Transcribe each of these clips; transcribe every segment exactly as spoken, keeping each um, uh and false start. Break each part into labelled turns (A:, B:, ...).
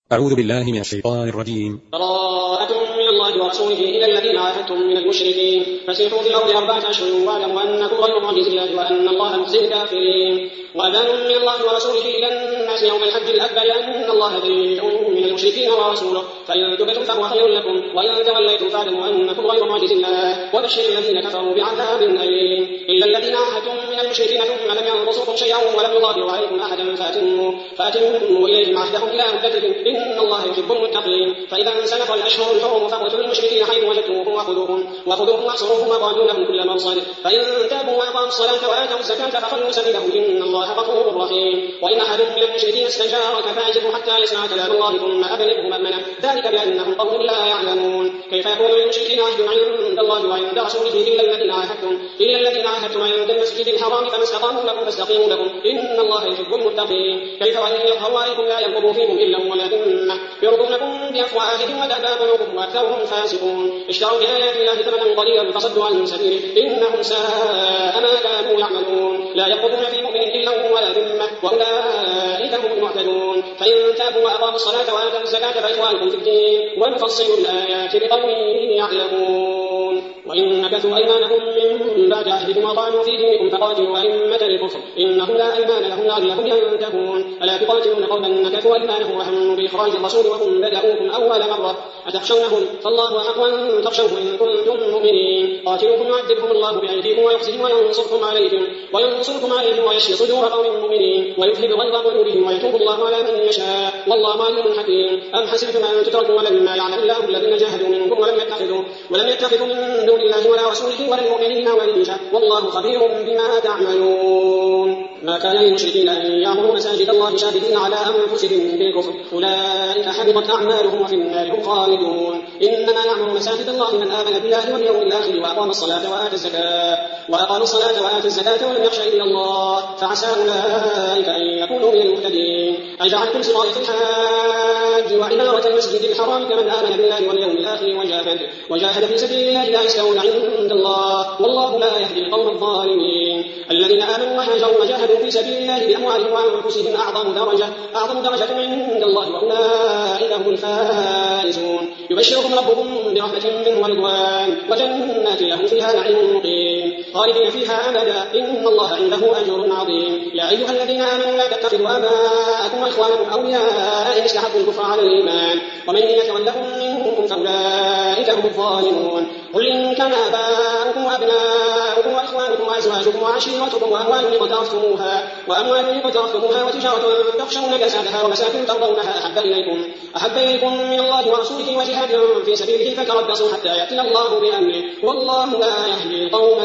A: أعوذ بالله من الشيطان الرجيم.
B: براءة من الله ورسوله إلى الذين عاهدتم من المشركين فسيحوا في الأرض أربعة أشهر واعلموا أنكم غير معجز الله وأن الله مخزي الكافرين. وأذان من الله ورسوله إلى الناس يوم الحج الأكبر أن الله بريء من المشركين ورسوله فإن تبتم فهو خير لكم وإن توليتم فاعلموا أنكم غير معجز الله وبشر الذين كفروا بعذاب أليم. إلا الذين عاهدتم من المشركين ثم لم ينقصوكم شيئا ولم يظاهروا عليكم أحدا فأتموا فأتموا إليهم عهدهم إلى مدتهم إن الله يحب المتقين. فإذا انسلخ الأشهر الحرم فاقتلوا المشركين حيث وجدتموهم وخذوهم وخذوهم واحصروهم وقعدوا لهم كل مرصد فإن تابوا وأقاموا الصلاة وآتوا الزكاة فخلوا سبيلهم إن الله غفور رحيم. وإن أحد من المشركين استجارك فأجره حتى يسمع كلام الله ثم أبلغه مأمنه ذلك بأنهم قوم لا يعلمون. كيف يكون للمشركين عهد عند الله وعند رسوله إلا الذين عاهدتم إلا الذين عاهدتم عند المسجد الحرام فما استقاموا لكم فاستقيموا لهم إن الله يحب المتقين. كيف وإن يظهروا عليكم لا يرقبوا فيكم إلا ولا ذمة يرضونكم بأفواههم وتأبى قلوبهم وأكثرهم فاسقون. اشتروا بآيات الله ثمنا قليلا فصدوا عن سبيله إنهم ساء ما كانوا يعملون. لا يرقبون في مؤمن إلا ولا ذمة وأولئك هم المعتدون. فإن تابوا وأقاموا الصلاة وآتوا الزكاة فإخوانكم في الدين ونفصل الآيات لقوم يعلمون. وإن نكثوا أيمانهم من بعد عهدهم وطعنوا في دينكم فقاتلوا أئمة الكفر إنهم لا أيمان لهم لعلهم ينتهون. ألا تقاتلون قوما نكثوا أيمانهم وهموا بإخراج الرسول وهم بدأوكم أول مرة أتخشونهم فالله أحق أن تخشوه إن كنتم مؤمنين. قاتلوهم يعذبهم الله بأيديكم ويخزيهم وينصركم عليهم وينصركم عليهم ويشفي صدور قوم مؤمنين ويذهب غيظ قلوبهم ويتوب الله على من يشاء والله عليم حكيم. أم حسبتم أن تتركوا ولما يعلم الله الذين جاهدوا منكم ولم يتخذوا ولم يتخذوا من دون الله ولا رسوله ولا المؤمنين وليجا والله خبير بما تعملون. ما كان للمشركين أن يعمروا مساجد الله شاهدين على أنفسهم بالكفر أولئك حبطت أعمالهم وفي النار هم خالدون. إنما يعمر مساجد الله من آمن بالله واليوم الآخر وأقام الصلاة وآتى الزكاة وأقام الصلاة وآتى الزكاة ولم يخش إلا الله فعسى أولئك أن يكونوا من المهتدين. أجعلتم سقاية الحاج وعمارة المسجد الحرام كمن آمن بالله واليوم الآخر وجاهد وجاهد في سبيل الله لا يستوون عند الله والله لا يهدي القوم الظالمين. الذين آمنوا وهاجروا وجاهدوا في سبيل الله بأموالهم وأنفسهم أعظم درجة أعظم درجة عند الله وأولئك هم الفائزون. يبشرهم ربهم برحمة منه ورضوان وجنات لهم فيها نعيم مقيم خالدين فيها أبدا إن الله عنده أجر عظيم. يا أيها الذين آمنوا لا تتخذوا آباءكم وإخوانكم أولياء إن استحبوا الكفر على الإيمان ومن يتولهم منكم فأولئك هم الظالمون. قل إن كان آباؤكم وأبناؤكم وإخوانكم وأزواجكم وعشيرتكم وأموال اقترفتموها وأموال اقترفتموها وتجارة تخشون كسادها ومساكن ترضونها أحب إليكم أحب إليكم من الله ورسوله وجهاد في سبيله فتربصوا حتى يأتي الله بأمره والله لا يهدي القوم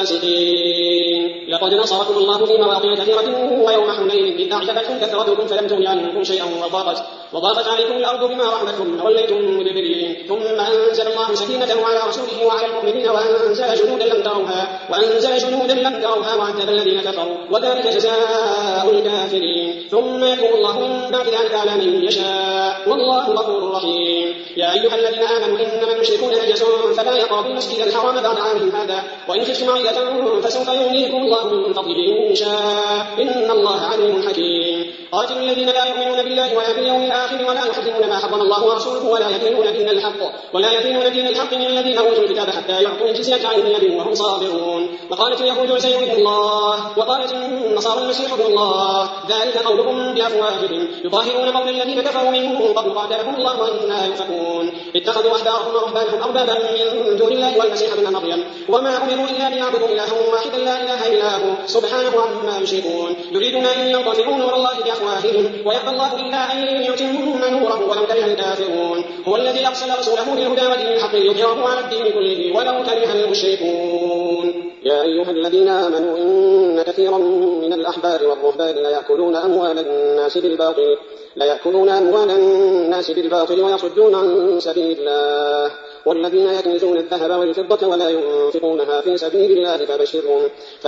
B: الفاسقين. لقد نصركم الله في مواقع كثيرة ويوم حنين إذ أعجبتكم كثرتكم فلم تغن عنكم شيئا وضاقت وضاقت عليكم الأرض بما رحبت ثم وليتم مدبرين ثم أنزل الله سكينته على رسوله وعلى المؤمنين وأنزل جنودا لم تروها وأنزل جنودا لم تروها وعذب الذين كفروا وذلك جزاء الكافرين. ثم يتوب الله من بعد ذلك على من يشاء والله غفور رحيم. يا أيها الذين آمنوا إنما المشركون نجس فلا يقربوا المسجد الحرام بعد عامهم هذا وإن خفتم عيلة فسوف يغنيكم الله من فضله إن شاء إن الله عليم حكيم. قاتلوا الذين لا يؤمنون بالله ولا باليوم الآخر ولا يحرمون ما حرم الله ورسوله ولا يدينون دين الحق ولا يدينون دين الحق من الذين أوتوا الكتاب حتى يعطوا الجزية عن يد وهم صابرون. وقالت اليهود عزير ابن الله وقالت النصارى المسيح ابن الله ذلك قولهم بأفواههم يظاهرون قول الذين كفروا من قبل قاتلهم الله وأنا يؤفكون. اتخذوا أحبارهم ورهبانهم أربابا من دون الله والمسيح ابن مريم وما أمروا إلا ليعبدوا إلها واحدا لا إله إلا هو سبحانه عما يشركون. يريدون أن يطفئوا نور الله بأفواههم ويأبى الله إلا أن يتم نوره ولو كره الكافرون. هو الذي أرسل رسوله بالهدى ودين الحق ليظهره على الدين كله ولو كره المشركون. يا أيها الذين آمنوا إن كثيرا من الأحبار والرهبان لا يأكلون أموال الناس بالباطل لا يأكلون أموال الناس بالباطل ويصدون عن سبيل الله والذين يكنزون الذهب والفضة ولا ينفقونها في سبيل الله فبشرهم,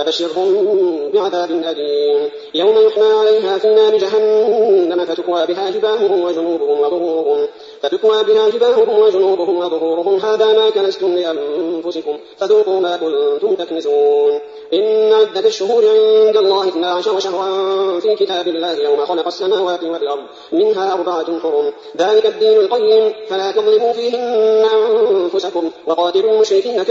B: فبشرهم بعذاب أليم يوم يحمى عليها في نار جهنم فتكوى بها جباههم وجنوبهم وظهورهم فتكوى بها جباههم وجنوبهم وظهورهم هذا ما كنزتم لأنفسكم فذوقوا ما كنتم تكنزون. إن عدة الشهور عند الله اثنا عشر شهرا في كتاب الله يوم خلق السماوات والأرض منها أربعة حرم ذلك الدين القيم فلا تظلموا فيهن أنفسكم وقاتلوا المشركين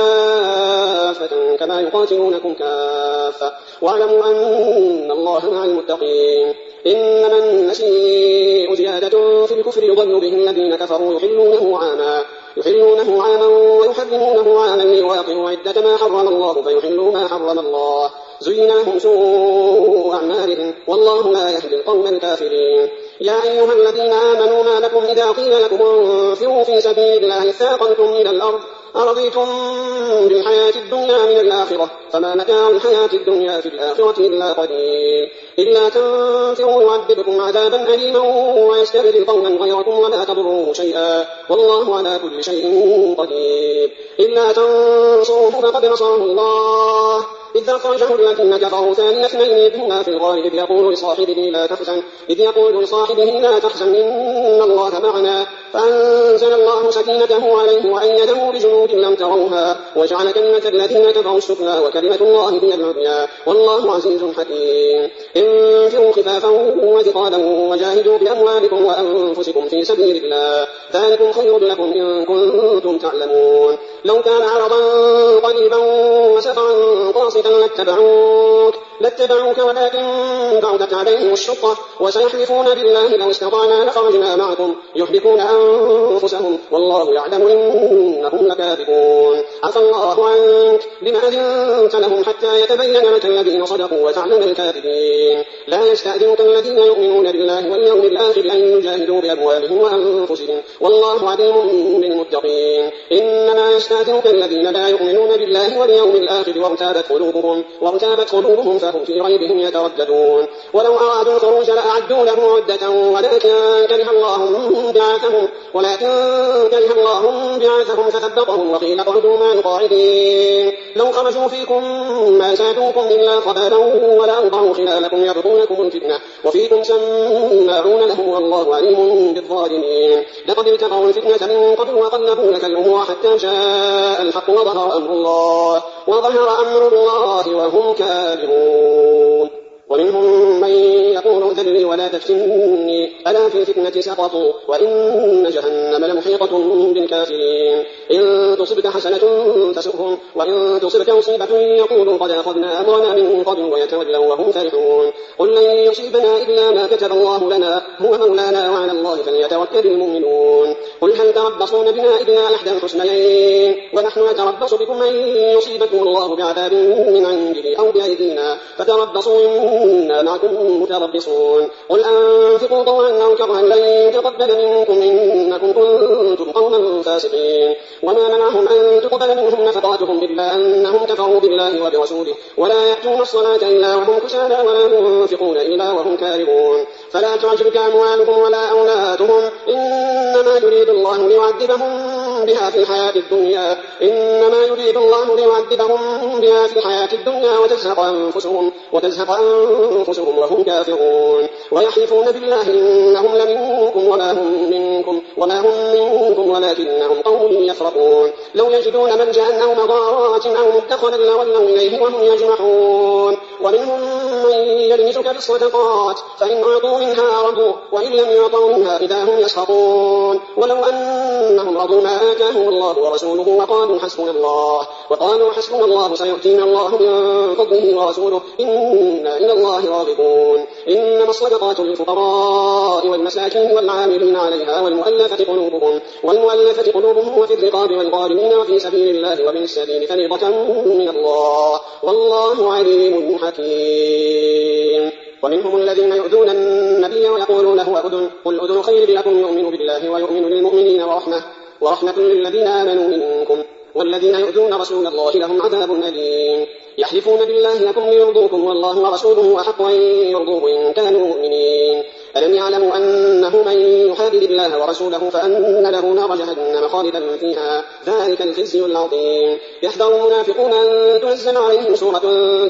B: كافة كما يقاتلونكم كافة واعلموا أن الله مع المتقين. إنما النسيء زيادة في الكفر يضل به الذين كفروا يحلونه عاما يحلونه عاما ويحرمونه عاما ليواطئوا عدة ما حرم الله فيحلوا ما حرم الله زين لهم سوء أعمالهم والله لا يهدي القوم الكافرين. يا أيها الذين آمنوا ما لكم إذا قيل لكم انفروا في سبيل الله اثاقلتم إلى الأرض أرضيتم بالحياة الدنيا من الآخرة فما متاع الحياة الدنيا في الآخرة إلا قليل إلا تنفروا يعذبكم عذابا أليما ويستبدل قوما غيركم ولا تضروه شيئا والله على كل شيء قدير. إلا تنصروه فقد نصره الله إذ أخرجه الذين كفروا ثاني اثنين إذ هما في الغار إذ يقول لصاحبه لا تحزن إذ يقول لصاحبه لا تحزن إن الله معنا فأنزل الله سكينته عليه وأيده بجنود لم تروها وجعل كلمة الذين كفروا السفلى وكلمة الله هي العليا والله عزيز حكيم. انفروا خفافا وثقالا وجاهدوا بأموالكم وأنفسكم في سبيل الله ذلكم خير لكم إن كنتم تعلمون. لو كان عرضا قريبا وسفرا قاصدا لاتبعوك لاتبعوك ولكن بعدت عليهم الشقة وسيحلفون بالله لو استطعنا لخرجنا معكم يحلفون أنفسهم والله يعلم إنهم لكاذبون. عفى الله عنك لما أذنت لهم حتى يتبين لك الذين صدقوا وتعلم الكاذبين. لا يستأذنك الذين يؤمنون بالله واليوم الآخر أن يجاهدوا بأموالهم وأنفسهم والله عليم بالمتقين. إنما يستأذنك الذين لا يؤمنون بالله واليوم الآخر وارتابت قلوبهم وارتابت قلوبهم فهم في ريبهم يترددون. ولو أرادوا الخروج لأعدوا له عدة ولكن كره الله بعاثهم ولكن كره الله بعاثهم فثبطهم وقيل اقعدوا مع القاعدين. لو خرجوا فيكم ما زادوكم إلا خبالا ولا أوضعوا خلالكم يبغونكم الفتنة وفيكم سماعون له والله عليم بالظالمين. لقد ابتغوا الفتنة من قبل وقلبوا لك الأمور حتى جاء الحق وظهر أمر الله وظهر أمر الله وهم كارهون. ومنهم من يقول ذلي ولا تفتني ألا في الفتنة سقطوا وإن جهنم لمحيطة بالكافرين. إن تصبك حسنة تسؤهم وإن تصبك مصيبة يقولوا قد أخذنا أمرنا من قبل ويتولوا وهم فرحون. قل لن يصيبنا إلا ما كتب الله لنا هو مولانا وعلى الله فليتوكل المؤمنون. قل هل تربصون بنا إلا إحدى الحسنيين ونحن نتربص بكم أن يصيبكم الله بعذاب من عنده أو بأيدينا فتربصوا إنا معكم متربصون. قل أنفقوا طوعا أو كرها لن يتقبل منكم إنكم كنتم قوما فاسقين. وما منعهم أن تقبل منهم نفقاتهم إلا أنهم كفروا بالله وبرسوله ولا يأتون الصلاة إلا وهم كسالى ولا ينفقون إلا وهم كارهون. فلا تعجبك أموالهم ولا أولادهم إنما يريد الله ليعذبهم بها في الحياة الدنيا إنما يريد الله ليعذبهم بها في الحياة الدنيا وتزهق أنفسهم وتزهق أنفسهم وهم كافرون. ويحلفون بالله إنهم لمنكم وما هم منكم وما هم منكم ولكنهم قوم يفرقون. لو يجدون ملجأ أو مغارات أو مدخلا لولوا إليه وهم يجمحون. ومنهم من يلمسك في الصدقات فإن أعطوا منها رضوا وإن لم يعطوا منها إذا هم يسخطون. ولو أنهم رضوا ما آتاهم الله ورسوله وقالوا حسبنا الله وقالوا حسبنا الله سيؤتينا الله من فضله ورسوله إنا إلى الله راغبون. إنما الصدقات للفقراء والمساكين والعاملين عليها والمؤلفة قلوبهم والمؤلفة قلوبهم وفي الرقاب والغارمين وفي سبيل الله وابن السبيل فريضة من الله والله عليم حكيم. ومنهم الذين يؤذون النبي ويقولون هو أذن قل أذن خير لكم يؤمن بالله ويؤمن للمؤمنين ورحمة ورحمة للذين آمنوا منكم والذين يؤذون رسول الله لهم عذاب أليم. يحلفون بالله لكم ليرضوكم والله ورسوله أحق أن يرضوه إن كانوا مؤمنين. ألم يعلموا أنه من يحادد الله ورسوله فأن له نار جهنم خالدا فيها ذلك الخزي العظيم. يحذر المنافقون أن تنزل عليهم سورة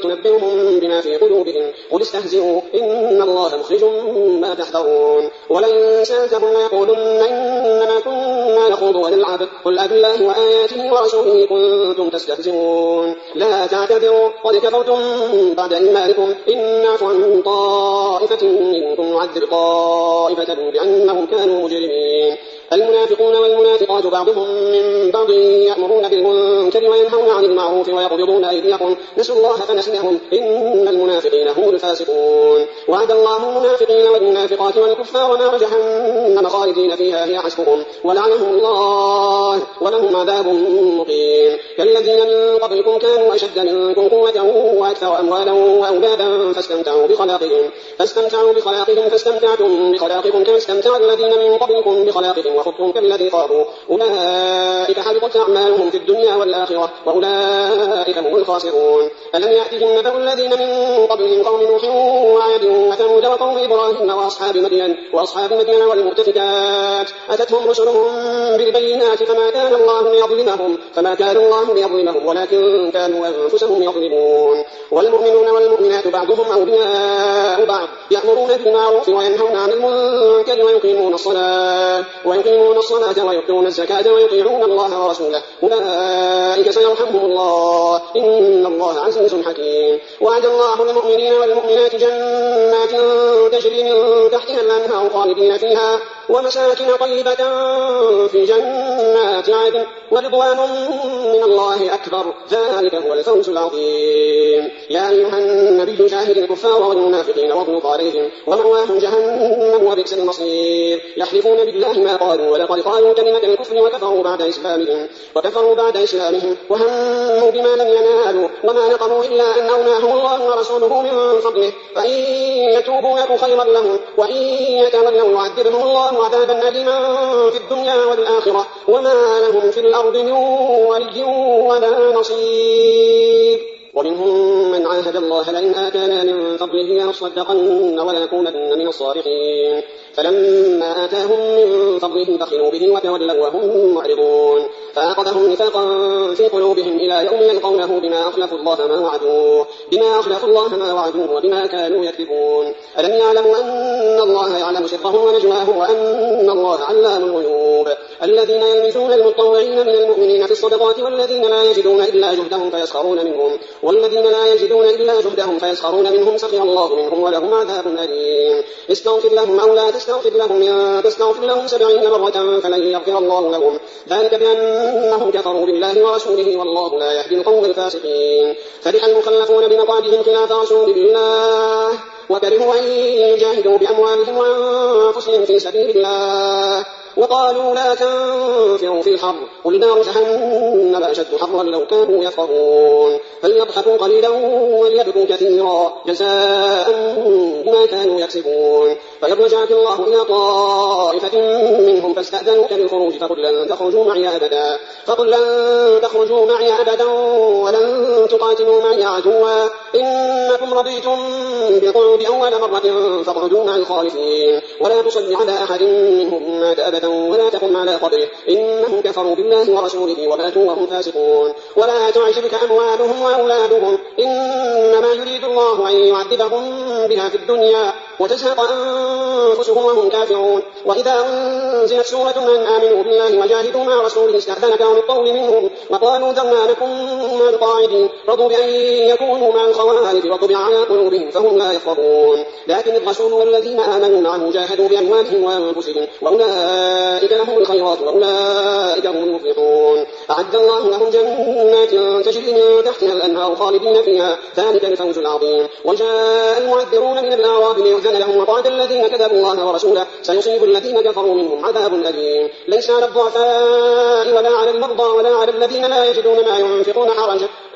B: تنبئهم بما في قلوبهم قل استهزئوا إن الله مخرج ما تحذرون ولئن سألتهم ليقولن إنما كنا نخوض ونلعب قل أبالله وآياته ورسوله كنتم تستهزئون لا تعتذروا قد كفرتم بعد إيمانكم إن نعفو عن طائفة منكم نعذب طائفة بأنهم كانوا مجرمين المنافقون والمنافقات بعضهم من بعض يأمرون بالمنكر وينهون عن المعروف ويقبضون أيديهم نسوا الله فنسيهم إن المنافقين هم الفاسقون وعد الله المنافقين والمنافقات والكفار نار جهنم خالدين فيها هي حسبهم ولعنهم الله ولهم عذاب مقيم كالذين من قبلكم كانوا أشد منكم قوة وأكثر أموالا وأولادا فاستمتعوا بخلاقهم فاستمتعوا بخلاقهم فاستمتعتم بخلاقكم كما استمتع الذين من قبلكم بخلاقهم وخذتم كالذي خاضوا أولئك حبطت أعمالهم في الدنيا والآخرة وأولئك هم الخاسرون ألم يأتهم نبأ الذين من قبلهم قوم نوح وعاد وثمود وقوم إبراهيم وأصحاب مدين وأصحاب مدين والمؤتفكات أتتهم رسلهم بالبينات فما كان الله ليظلمهم فما كان الله ليظلمهم ولكن كانوا أنفسهم يظلمون والمؤمنون والمؤمنات بعضهم أولياء بعض يأمرون بالمعروف وينهون عن المنكر ويقيمون الصلاة ويقيمون الصلاة ويؤتون الزكاة ويطيعون الله ورسوله أولئك سيرحمهم الله إن الله عزيز حكيم وعد الله المؤمنين والمؤمنات جنات تجري من تحتها الأنهار خالدين فيها ومساكن طيبة في جنات عدن ورضوان من الله أكبر ذلك هو الفوز العظيم يا أيها النبي شاهد الكفار والمنافقين واغلظ عليهم ومأواهم جهنم وبئس المصير يحلفون بالله ما قالوا ولقد قالوا كلمة الكفر وكفروا بعد إسلامهم وكفروا بعد إسلامهم وهموا بما لم ينالوا وما نقموا إلا أن أغناهم الله ورسوله من فضله فإن يتوبوا يك خيرا لهم وإن يتولوا يعذبهم الله عذابا أليما في الدنيا والآخرة وما لهم في الأرض من ولي ولا نصير ومنهم من عاهد الله لئن آتانا من فضله لنصدقن ولنكونن من الصالحين فلما آتاهم من فضله بخلوا به وتولوا وهم معرضون فأخذهم نفاقا في قلوبهم إلى يوم يلقونه بما أخلفوا الله ما وعدوه بما أخلفوا الله ما وعدوه وبما كانوا يكذبون ألم يعلموا أن الله يعلم سرهم ونجواهم وأن الله علام الغيوب الذين يلمزون المطوعين من المؤمنين في الصدقات والذين لا يجدون إلا جهدهم فيسخرون منهم والذين لا يجدون إلا جهدهم فيسخرون منهم سخر الله منهم ولهم عذاب أليم استغفر لهم أو لا تستغفر لهم إن تستغفر لهم سبعين مرة فلن يغفر الله لهم ذلك بأنهم كفروا بالله ورسوله والله لا يهدي القوم الفاسقين فرح المخلفون بمقعدهم خلاف رسول الله وكرهوا أن يجاهدوا بأموالهم وأنفسهم في سبيل الله وقالوا لا تنفروا في الحر قل نار جهنم أشد حرا لو كانوا يفقهون فليضحكوا قليلا وليبكوا كثيرا جزاء بما كانوا يكسبون فإن رجعك الله إلى طائفة منهم فاستأذنوك للخروج فقل لن تخرجوا معي أبدا فقل لن تخرجوا معي أبدا ولن تقاتلوا معي عدوا إنكم رضيتم بالقعود أول مرة فاقعدوا مع الخالفين ولا تصل على أحد منهم مات أبدا ولا تقم على قبره إنهم كفروا بالله ورسوله وماتوا وهم فاسقون ولا تعجبك أموالهم وأولادهم إنما يريد الله أن يعذبهم بها في الدنيا وتزهق أنفسهم وهم كافرون وإذا أنزلت سورة أن آمنوا بالله وجاهدوا مع رسوله استأذنك عن الطول منهم وقالوا ذرنا لكم مع القاعدين رضوا بأن يكونوا مع الخوارج وطبع على قلوبهم فهم لا يفقهون لكن الرسول والذين آمنوا معه جاهدوا بأموالهم وأنفسهم وأولئك لهم الخيرات وأولئك هم المفلحون أعد الله لهم جنات تجري من تحتها الأنهار خالدين فيها ذلك الفوز العظيم وجاء المعذرون من الأعراب ليؤذن لهم وقعد الذين كذبوا الله ورسوله سيصيب الذين كفروا منهم عذاب أليم ليس على الضعفاء ولا على المرضى ولا على الذين لا يجدون ما ينفقون حرج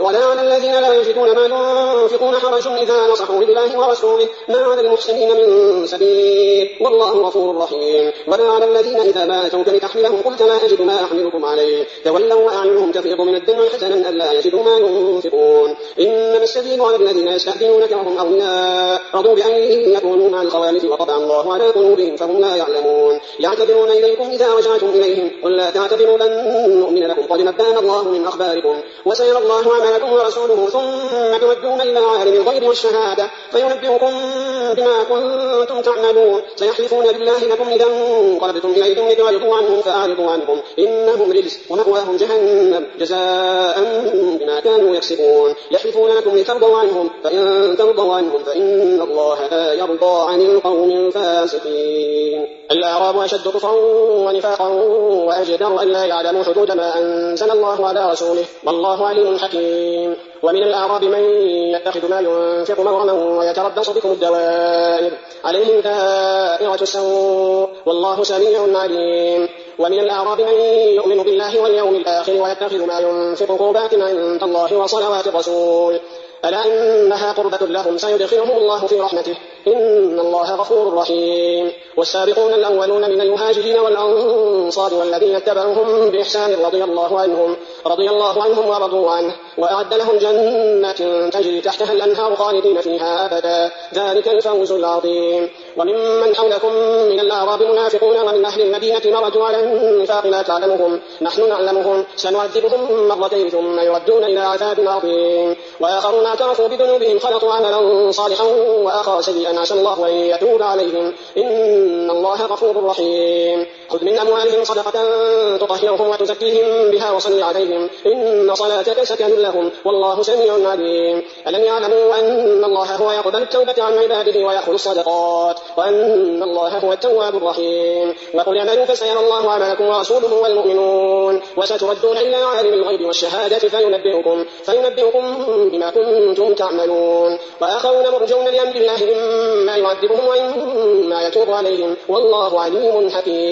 B: ولا على الذين لا يجدون ما ينفقون حرج إذا نصحوا لله ورسوله ما على المحسنين من سبيل والله غفور رحيم. ولا على الذين إذا ما أتوك لتحملهم قلت لا أجد ما أحملكم عليه تولوا وأعينهم تفيض من الدمع حزنا ألا يجدوا ما ينفقون. إنما السبيل على الذين يستأذنونك وهم أغنياء رضوا بأن يكونوا مع الخوالف وطبع الله على قلوبهم فهم لا يعلمون. يعتذرون إليكم إذا رجعتم إليهم قل لا تعتذروا لن نؤمن لكم قد نبأنا الله من أخباركم وسيرى الله عملكم ورسوله ثم تردون إلى عالم الغيب والشهادة فينبئكم بما كنتم تعملون. سيحلفون بالله لكم إذا انقلبتم إليهم لتعرضوا عنهم فأعرضوا عنهم إنهم رجس ومأواهم جهنم جزاء بما كانوا يكسبون. يحلفون لكم لترضوا عنهم فإن ترضوا عنهم فإن الله لا يرضى عن القوم الفاسقين. الأعراب أشد كفرا ونفاقا وأجدر أن لا يعلموا حدود ما أنزل الله على رسوله والله عليم حكيم. ومن الأعراب من يتخذ ما ينفق مغرما ويتربص بكم الدوائر عليهم دائرة السوء والله سميع عليم. ومن الأعراب من يؤمن بالله واليوم الآخر ويتخذ ما ينفق قربات عند الله وصلوات الرسول ألا إنها قربة لهم سيدخلهم الله في رحمته إن الله غفور رحيم. والسابقون الأولون من المهاجرين والأنصار والذين اتبعوهم بإحسان رضي الله عنهم رضي الله عنهم ورضوا عنه وأعد لهم جنات تجري تحتها الأنهار خالدين فيها أبدا ذلك الفوز العظيم. وممن حولكم من الأعراب منافقون ومن أهل المدينة مرجوا على النفاق لا تعلمهم نحن نعلمهم سنعذبهم مرتين ثم يردون إلى عذاب عظيم. وآخرون اعترفوا بذنوبهم خلطوا عملا صالحا وآخر سيئا عسى الله أن يتوب عليهم إن الله غفور رحيم. خذ من أموالهم صدقة تطهرهم وتزكيهم بها وصل عليهم إن صلاتك سكن لهم والله سميع عليم. ألم يعلموا أن الله هو يقبل التوبة عن عباده ويأخذ الصدقات وأن الله هو التواب الرحيم. وقل اعملوا فسيرى الله عملكم ورسوله والمؤمنون وستردون إلى عالم الغيب والشهادة فينبئكم, فينبئكم بما كنتم تعملون. وآخرون مرجون لأمر الله إما يعذبهم وإما يتوب عليهم والله عليم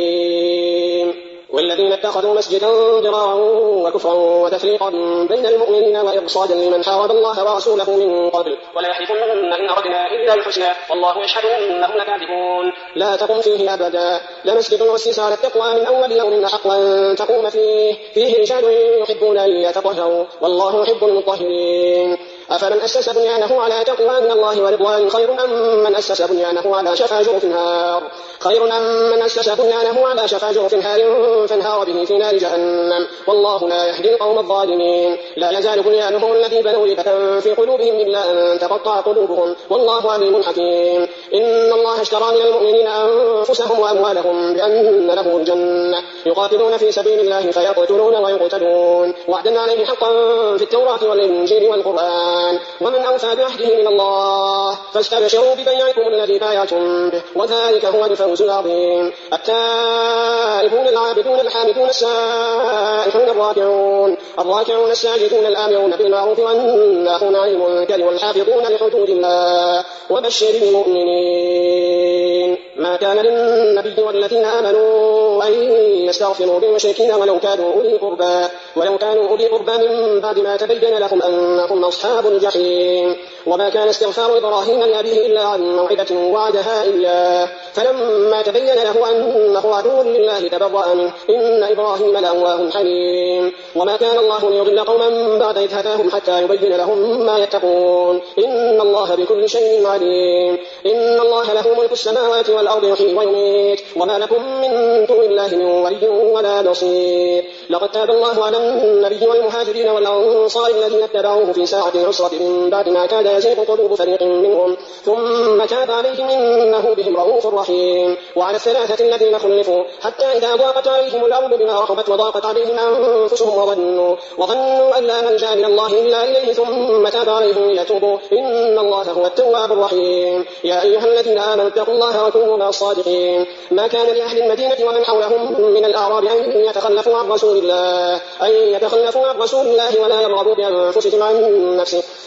B: حكيم. والذين اتخذوا مسجدا ضرارا وكفرا وتفريقا بين المؤمنين وإرصادا لمن حارب الله ورسوله من قبل ولا يحلفن إن أردنا إلا الحسنى والله يشهد إنهم لكاذبون. لا تقم فيه أبدا لمسجد أسس على التقوى من أول يوم أحق أن تقوم فيه فيه رجال يحبون أن يتطهروا والله يحب المطهرين. أفمن أسس بنيانه على تقوى من الله ورضوان خير أم من أسس بنيانه على شفا جرف نار خير أم من أسس بنيانه على شفا جرف نار فانهار به في نار جهنم والله لا يهدي القوم الظالمين. لا يزال بنيانهم الذي بنوا ريبة في قلوبهم إلا أن تقطع قلوبهم والله عليم حكيم. إن الله اشترى من المؤمنين أنفسهم وأموالهم بأن لهم الجنة يقاتلون في سبيل الله فيقتلون ويقتلون وعدا عليه حقا في التوراة والإنجيل والقرآن ومن أوفى بعهده من الله فاستبشروا ببيعكم الذي بايعتم به وذلك هو الفوز العظيم. التائبون العابدون الحامدون السائحون الراكعون الراكعون الساجدون الآمرون بالمعروف والناهون عن المنكر والحافظون لحدود الله وبشر المؤمنين. ما كان للنبي والذين آمنوا أن يستغفروا للمشركين ولو كانوا أولي قربى ولو كانوا أولي قربى من بعد ما تبين لهم أنهم أصحاب الجحيم. وما كان استغفار إبراهيم لأبيه إلا عن موعدة وعدها إياه فلما تبين له أنه عدو لله تبرأ منه إن إبراهيم لأواه حليم. وما كان الله ليضل قوما بعد إذ هداهم حتى يبين لهم ما يتقون إن الله بكل شيء عليم. إن الله له ملك السماوات والأرض يحيي ويميت وما لكم من دون الله من ولي ولا نصير. لقد تاب الله على النبي والمهاجرين والأنصار الذين اتبعوه في ساعة العسرة من بعد ما كاد يزيغ قلوب فريق منهم ثم تاب عليهم إنه بهم رؤوف رحيم. وعلى الثلاثة الذين خلفوا حتى إذا ضاقت عليهم الأرض بما رحبت وضاقت عليهم أنفسهم وظنوا, وظنوا أن لا ملجأ من الله إلا إليه ثم تاب عليهم ليتوبوا إن الله هو التواب الرحيم. يا أيها الذين آمنوا اتقوا الله وكونوا مع الصادقين. ما كان لأهل المدينة ومن حولهم من الأعراب أن يتخلفوا عن رسول الله أن يتخلفوا عن رسول الله ولا يرغبوا بأنفسهم عن نفسه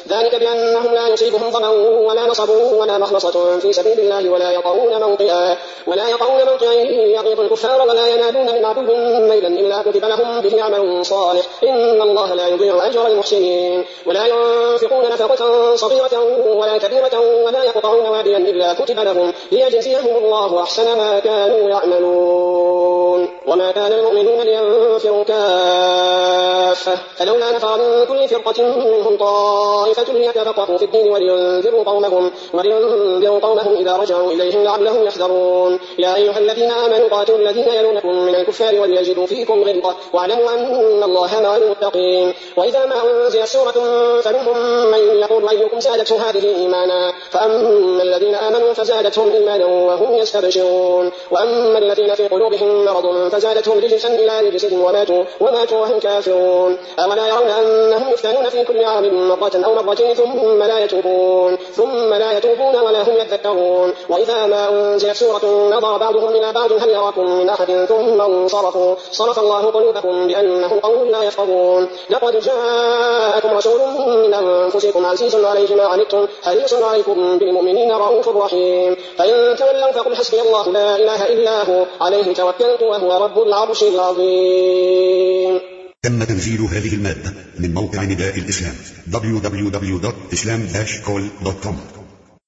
B: ذلك بأنهم لا يصيبهم ظمأ ولا نصب ولا مخمصة في سبيل الله ولا يطؤون موطئا ولا يطؤون موطئا يغيظ الكفار ولا ينالون من عدو نيلا إلا كتب لهم به عمل صالح إن الله لا يضيع أجر المحسنين ولا ينفقون نفقة صغيرة ولا كبيرة ولا يقطعون واديا إلا كتب لهم ليجزيهم الله أحسن ما كانوا يعملون وما كان المؤمنون لينفروا كافة فلولا نفر من كل فرقة منهم طائفة ليتفقهوا في الدين ولينذروا قومهم ولينذروا قومهم إذا رجعوا إليهم لعلهم يحذرون يا أيها الذين آمنوا قاتلوا الذين يلونكم من الكفار وليجدوا فيكم غلظة واعلموا أن الله مع المتقين وإذا ما أنزلت سورة فمنهم من يقول أيكم زادته هذه إيمانا فأما الذين آمنوا فزادتهم إيمانا وهم يستبشرون وأما الذين في قلوبهم مرض فزادتهم رجسا إلى رجسهم وماتوا وماتوا وهم كافرون أولا يرون أنهم يفتنون في كل عام مرة أو مرتين ثم لا يتوبون ثم لا يتوبون ولا هم يذكرون وإذا ما أنزلت سورة نظر بعضهم إلى بعض هل يراكم من أحد ثم انصرفوا صرف الله قلوبهم بأنهم قوم لا يفقهون لقد جاءكم رسول من أنفسكم عزيز عليه ما عنتم حريص عليكم بالمؤمنين رؤوف رحيم فإن تولوا فقل حسبي الله لا إله إلا هو عليه توكلت وهو رب العرش العظيم.
C: تم تنزيل هذه المادة من موقع نداء الإسلام دبليو دبليو دبليو دوت إسلام داش كول دوت كوم.